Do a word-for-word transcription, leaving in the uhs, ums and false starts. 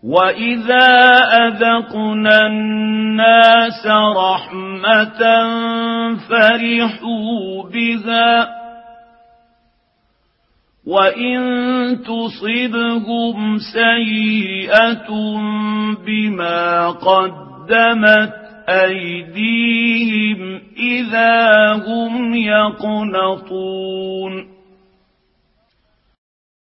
وإذا أذقنا الناس رحمة فرحوا بها وإن تصبهم سيئة بما قدمت أيديهم إذا هم يقنطون